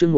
chương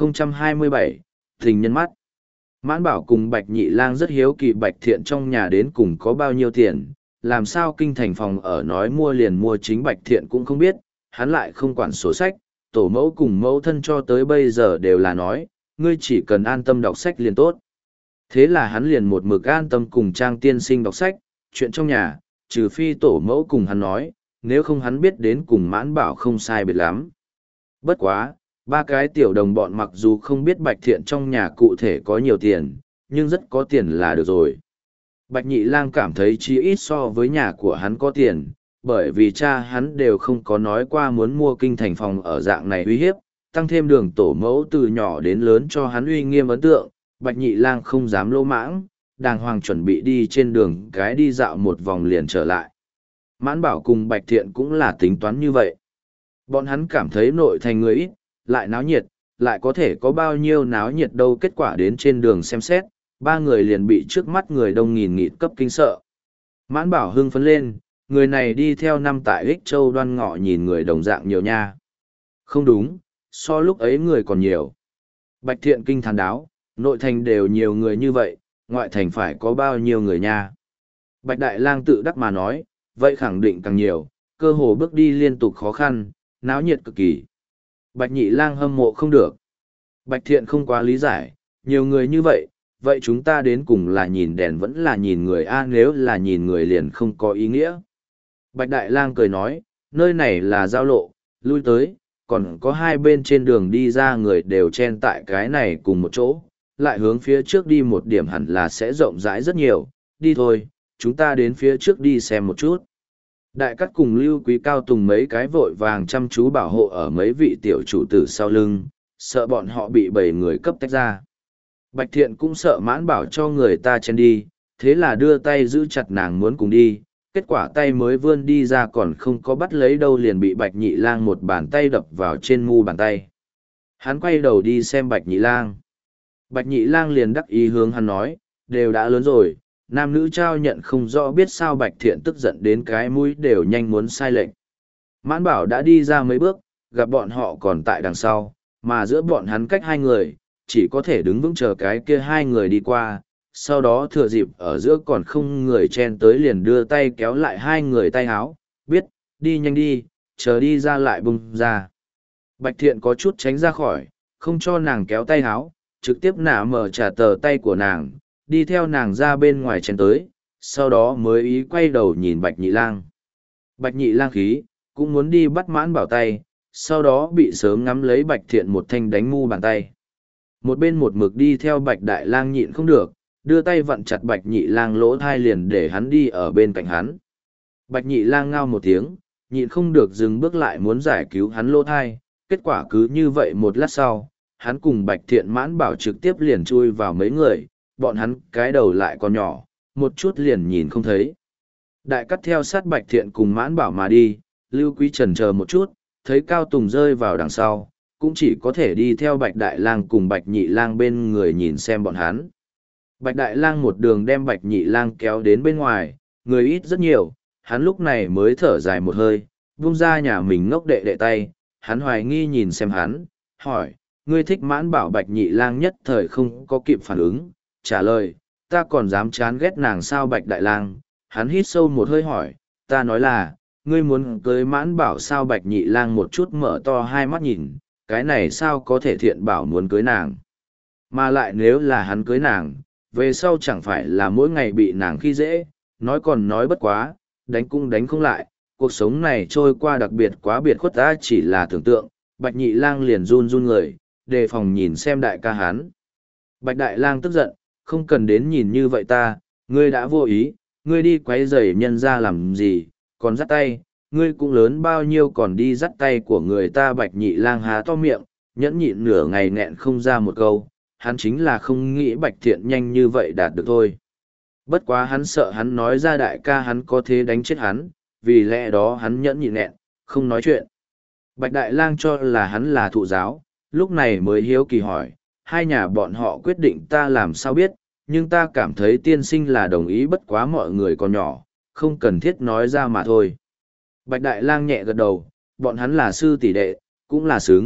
1027, tình nhân mắt. Mãn Bảo cùng Bạch Nhị Lang rất hiếu kỳ Bạch Thiện trong nhà đến cùng có bao nhiêu tiền, làm sao kinh thành phòng ở nói mua liền mua, chính Bạch Thiện cũng không biết, hắn lại không quản sổ sách, tổ mẫu cùng mẫu thân cho tới bây giờ đều là nói, ngươi chỉ cần an tâm đọc sách liền tốt. Thế là hắn liền một mực an tâm cùng Trang tiên sinh đọc sách, chuyện trong nhà, trừ phi tổ mẫu cùng hắn nói, nếu không hắn biết đến cùng Mãn Bảo không sai biệt lắm. Bất quá, ba cái tiểu đồng bọn mặc dù không biết Bạch Thiện trong nhà cụ thể có nhiều tiền, nhưng rất có tiền là được rồi. Bạch Nhị Lang cảm thấy chí ít so với nhà của hắn có tiền, bởi vì cha hắn đều không có nói qua muốn mua kinh thành phòng ở dạng này uy hiếp, tăng thêm đường tổ mẫu từ nhỏ đến lớn cho hắn uy nghiêm ấn tượng, Bạch Nhị Lang không dám lỗ mãng, đàng hoàng chuẩn bị đi trên đường cái đi dạo một vòng liền trở lại. Mãn Bảo cùng Bạch Thiện cũng là tính toán như vậy. Bọn hắn cảm thấy nội thành người ít, lại náo nhiệt, lại có thể có bao nhiêu náo nhiệt đâu, kết quả đến trên đường xem xét, ba người liền bị trước mắt người đông nghìn nghịt cấp kinh sợ. Mãn Bảo hưng phấn lên, người này đi theo năm tại Ích Châu Đoan Ngọ nhìn người đồng dạng nhiều nha. Không đúng, so lúc ấy người còn nhiều. Bạch Thiện kinh thán đáo, nội thành đều nhiều người như vậy, ngoại thành phải có bao nhiêu người nha. Bạch Đại Lang tự đắc mà nói, vậy khẳng định càng nhiều, cơ hồ bước đi liên tục khó khăn, náo nhiệt cực kỳ. Bạch Nhị Lang hâm mộ không được. Bạch Thiện không quá lý giải, nhiều người như vậy, vậy chúng ta đến cùng là nhìn đèn vẫn là nhìn người a, nếu là nhìn người liền không có ý nghĩa. Bạch Đại Lang cười nói, nơi này là giao lộ, lui tới, còn có hai bên trên đường đi ra người đều chen tại cái này cùng một chỗ, lại hướng phía trước đi một điểm hẳn là sẽ rộng rãi rất nhiều, đi thôi, chúng ta đến phía trước đi xem một chút. Đại Cát cùng Lưu Quý Cao Tùng mấy cái vội vàng chăm chú bảo hộ ở mấy vị tiểu chủ tử sau lưng, sợ bọn họ bị bảy người cấp tách ra. Bạch Thiện cũng sợ Mãn Bảo cho người ta chen đi, thế là đưa tay giữ chặt nàng muốn cùng đi, kết quả tay mới vươn đi ra còn không có bắt lấy đâu liền bị Bạch Nhị Lang một bàn tay đập vào trên mu bàn tay. Hắn quay đầu đi xem Bạch Nhị Lang. Bạch Nhị Lang liền đắc ý hướng hắn nói, đều đã lớn rồi, nam nữ trao nhận không rõ, biết sao. Bạch Thiện tức giận đến cái mũi đều nhanh muốn sai lệnh. Mãn Bảo đã đi ra mấy bước, gặp bọn họ còn tại đằng sau, mà giữa bọn hắn cách hai người, chỉ có thể đứng vững chờ cái kia hai người đi qua, sau đó thừa dịp ở giữa còn không người chen tới liền đưa tay kéo lại hai người tay háo, biết, đi nhanh đi, chờ đi ra lại bung ra. Bạch Thiện có chút tránh ra khỏi, không cho nàng kéo tay háo, trực tiếp nã mở trả tờ tay của nàng, đi theo nàng ra bên ngoài chen tới, sau đó mới ý quay đầu nhìn Bạch Nhị Lang. Bạch Nhị Lang khí, cũng muốn đi bắt Mãn Bảo tay, sau đó bị sớm ngắm lấy Bạch Thiện một thanh đánh mu bàn tay. Một bên một mực đi theo Bạch Đại Lang nhịn không được, đưa tay vặn chặt Bạch Nhị Lang lỗ thai liền để hắn đi ở bên cạnh hắn. Bạch Nhị Lang ngao một tiếng, nhịn không được dừng bước lại muốn giải cứu hắn lỗ thai, kết quả cứ như vậy một lát sau, hắn cùng Bạch Thiện Mãn Bảo trực tiếp liền chui vào mấy người, bọn hắn cái đầu lại còn nhỏ, một chút liền nhìn không thấy. Đại Cát theo sát Bạch Thiện cùng Mãn Bảo mà đi, Lưu Quý chần chờ một chút, thấy Cao Tùng rơi vào đằng sau, cũng chỉ có thể đi theo Bạch Đại Lang cùng Bạch Nhị Lang bên người nhìn xem bọn hắn. Bạch Đại Lang một đường đem Bạch Nhị Lang kéo đến bên ngoài, người ít rất nhiều, hắn lúc này mới thở dài một hơi, buông ra nhà mình ngốc đệ đệ tay, hắn hoài nghi nhìn xem hắn, hỏi, ngươi thích Mãn Bảo? Bạch Nhị Lang nhất thời không có kịp phản ứng, trả lời, ta còn dám chán ghét nàng sao? Bạch Đại Lang, hắn hít sâu một hơi hỏi, ta nói là, ngươi muốn cưới Mãn Bảo sao? Bạch Nhị Lang một chút mở to hai mắt nhìn, cái này sao có thể Thiện bảo muốn cưới nàng? Mà lại nếu là hắn cưới nàng, về sau chẳng phải là mỗi ngày bị nàng khi dễ, nói còn nói bất quá, đánh cũng đánh không lại, cuộc sống này trôi qua đặc biệt quá biệt khuất ta chỉ là tưởng tượng. Bạch Nhị Lang liền run run người, đề phòng nhìn xem đại ca hắn. Bạch Đại Lang tức giận, không cần đến nhìn như vậy ta, ngươi đã vô ý, ngươi đi quấy rầy nhân ra làm gì, còn dắt tay, ngươi cũng lớn bao nhiêu còn đi dắt tay của người ta? Bạch Nhị Lang há to miệng, nhẫn nhịn nửa ngày nghẹn không ra một câu, hắn chính là không nghĩ Bạch Thiện nhanh như vậy đạt được thôi. Bất quá hắn sợ hắn nói ra đại ca hắn có thế đánh chết hắn, vì lẽ đó hắn nhẫn nhịn nghẹn, không nói chuyện. Bạch Đại Lang cho là hắn là thụ giáo, lúc này mới hiếu kỳ hỏi, hai nhà bọn họ quyết định ta làm sao biết, nhưng ta cảm thấy tiên sinh là đồng ý, bất quá mọi người còn nhỏ, không cần thiết nói ra mà thôi. Bạch Đại Lang nhẹ gật đầu, bọn hắn là sư tỷ đệ, cũng là xứng,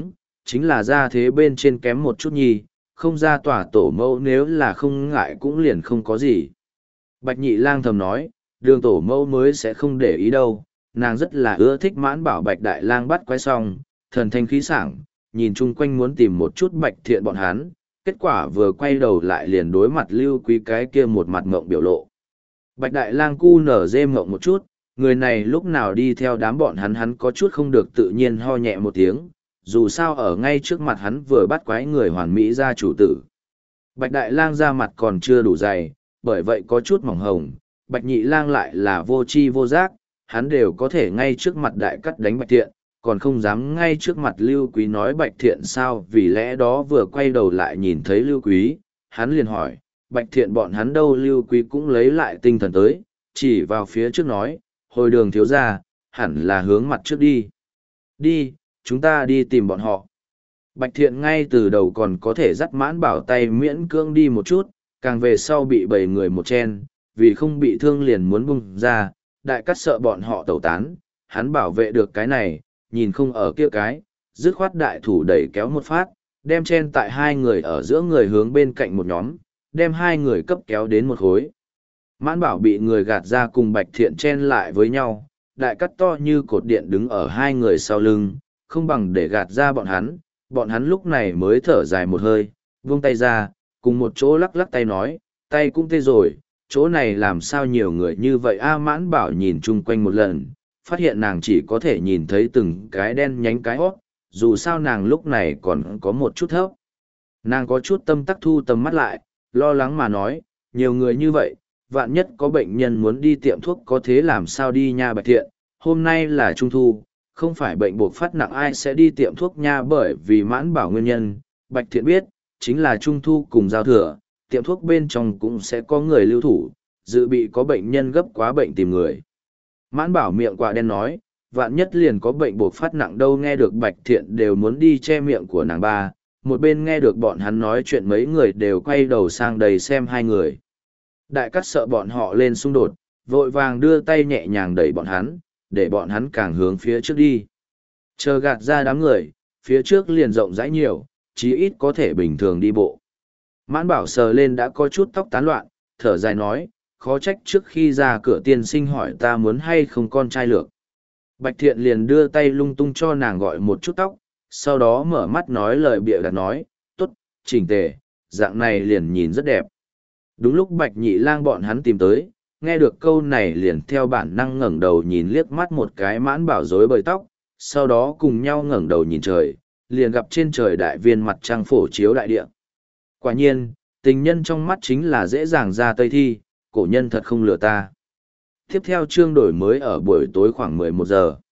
chính là ra thế bên trên kém một chút nhi, không ra tòa tổ mẫu nếu là không ngại cũng liền không có gì. Bạch nhị lang thầm nói, đường tổ mẫu mới sẽ không để ý đâu, nàng rất là ưa thích Mãn Bảo. Bạch đại lang bắt quái xong, thần thanh khí sảng, nhìn chung quanh muốn tìm một chút Bạch Thiện bọn hắn, kết quả vừa quay đầu lại liền đối mặt Lưu Quý cái kia một mặt ngộng biểu lộ. Bạch đại lang cu nở dê ngộng một chút, người này lúc nào đi theo đám bọn hắn có chút không được tự nhiên ho nhẹ một tiếng, dù sao ở ngay trước mặt hắn vừa bắt quái người hoàn mỹ gia chủ tử. Bạch đại lang ra mặt còn chưa đủ dày, bởi vậy có chút mỏng hồng, Bạch nhị lang lại là vô tri vô giác, hắn đều có thể ngay trước mặt đại cắt đánh Bạch Thiện, còn không dám ngay trước mặt Lưu Quý nói Bạch Thiện sao, vì lẽ đó vừa quay đầu lại nhìn thấy Lưu Quý, hắn liền hỏi, Bạch Thiện bọn hắn đâu? Lưu Quý cũng lấy lại tinh thần tới, chỉ vào phía trước nói, hồi đường thiếu gia, hẳn là hướng mặt trước đi. Đi, chúng ta đi tìm bọn họ. Bạch Thiện ngay từ đầu còn có thể dắt Mãn Bảo tay miễn cưỡng đi một chút, càng về sau bị 7 người một chen, vì không bị thương liền muốn bung ra, đại cắt sợ bọn họ tẩu tán, hắn bảo vệ được cái này, nhìn không ở kia cái, dứt khoát đại thủ đẩy kéo một phát, đem chen tại 2 người ở giữa người hướng bên cạnh một nhóm, đem 2 người cấp kéo đến một khối. Mãn Bảo bị người gạt ra cùng Bạch Thiện chen lại với nhau, đại cắt to như cột điện đứng ở 2 người sau lưng, không bằng để gạt ra bọn hắn lúc này mới thở dài một hơi, vung tay ra, cùng một chỗ lắc lắc tay nói, tay cũng tê rồi, chỗ này làm sao nhiều người như vậy a? Mãn Bảo nhìn chung quanh một lần, phát hiện nàng chỉ có thể nhìn thấy từng cái đen nhánh cái hót, dù sao nàng lúc này còn có một chút thấp. Nàng có chút tâm tắc thu tầm mắt lại, lo lắng mà nói, nhiều người như vậy, vạn nhất có bệnh nhân muốn đi tiệm thuốc có thế làm sao đi nha Bạch Thiện, hôm nay là Trung Thu, không phải bệnh buộc phát nặng ai sẽ đi tiệm thuốc nha. Bởi vì Mãn Bảo nguyên nhân, Bạch Thiện biết, chính là Trung Thu cùng giao thừa, tiệm thuốc bên trong cũng sẽ có người lưu thủ, dự bị có bệnh nhân gấp quá bệnh tìm người. Mãn Bảo miệng quả đen nói, vạn nhất liền có bệnh buộc phát nặng đâu. Nghe được Bạch Thiện đều muốn đi che miệng của nàng ba, một bên nghe được bọn hắn nói chuyện mấy người đều quay đầu sang đầy xem 2 người. Đại cắt sợ bọn họ lên xung đột, vội vàng đưa tay nhẹ nhàng đẩy bọn hắn, để bọn hắn càng hướng phía trước đi. Chờ gạt ra đám người, phía trước liền rộng rãi nhiều, chí ít có thể bình thường đi bộ. Mãn Bảo sờ lên đã có chút tóc tán loạn, thở dài nói, khó trách trước khi ra cửa tiên sinh hỏi ta muốn hay không con trai lược. Bạch Thiện liền đưa tay lung tung cho nàng gọi một chút tóc, sau đó mở mắt nói lời bịa đặt nói, tốt, chỉnh tề, dạng này liền nhìn rất đẹp. Đúng lúc Bạch nhị lang bọn hắn tìm tới, nghe được câu này liền theo bản năng ngẩng đầu nhìn liếc mắt một cái. Mãn Bảo rối bời tóc, sau đó cùng nhau ngẩng đầu nhìn trời, liền gặp trên trời đại viên mặt trăng phổ chiếu đại địa. Quả nhiên, tình nhân trong mắt chính là dễ dàng ra tây thi, cổ nhân thật không lừa ta. Tiếp theo chương đổi mới ở buổi tối khoảng 11 giờ.